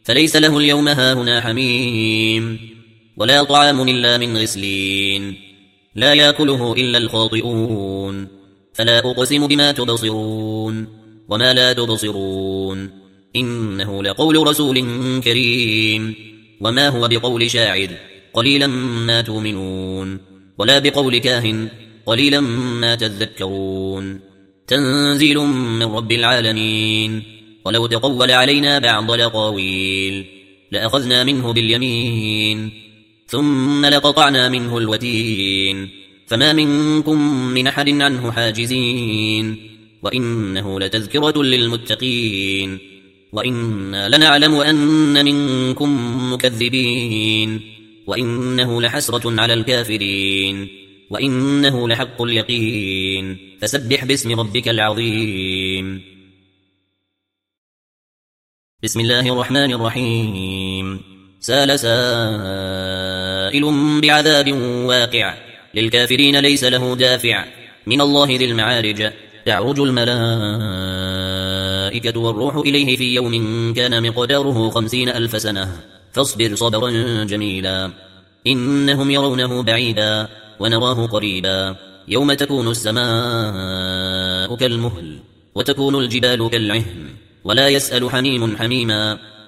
فليس له اليوم هاهنا حميم ولا طعام إلا من غسلين لا يأكله إلا الخاطئون فلا أقسم بما تبصرون وما لا تبصرون إنه لقول رسول كريم وما هو بقول شاعر قليلا ما تؤمنون ولا بقول كاهن قليلا ما تذكرون تنزيل من رب العالمين ولو تقول علينا بعض الأقاويل لأخذنا منه باليمين ثم لقطعنا منه الوتين فما منكم من أحد عنه حاجزين وإنه لتذكرة للمتقين وإنا لنعلم أن منكم مكذبين وإنه لحسرة على الكافرين وإنه لحق اليقين فسبح باسم ربك العظيم بسم الله الرحمن الرحيم سال سائل بعذاب واقع للكافرين ليس له دافع من الله ذي المعارج تعرج الملائكة والروح إليه في يوم كان مقداره 50,000 سنة فاصبر صبرا جميلا إنهم يرونه بعيدا ونراه قريبا يوم تكون السماء كالمهل وتكون الجبال كالعهن ولا يسأل حميم حميما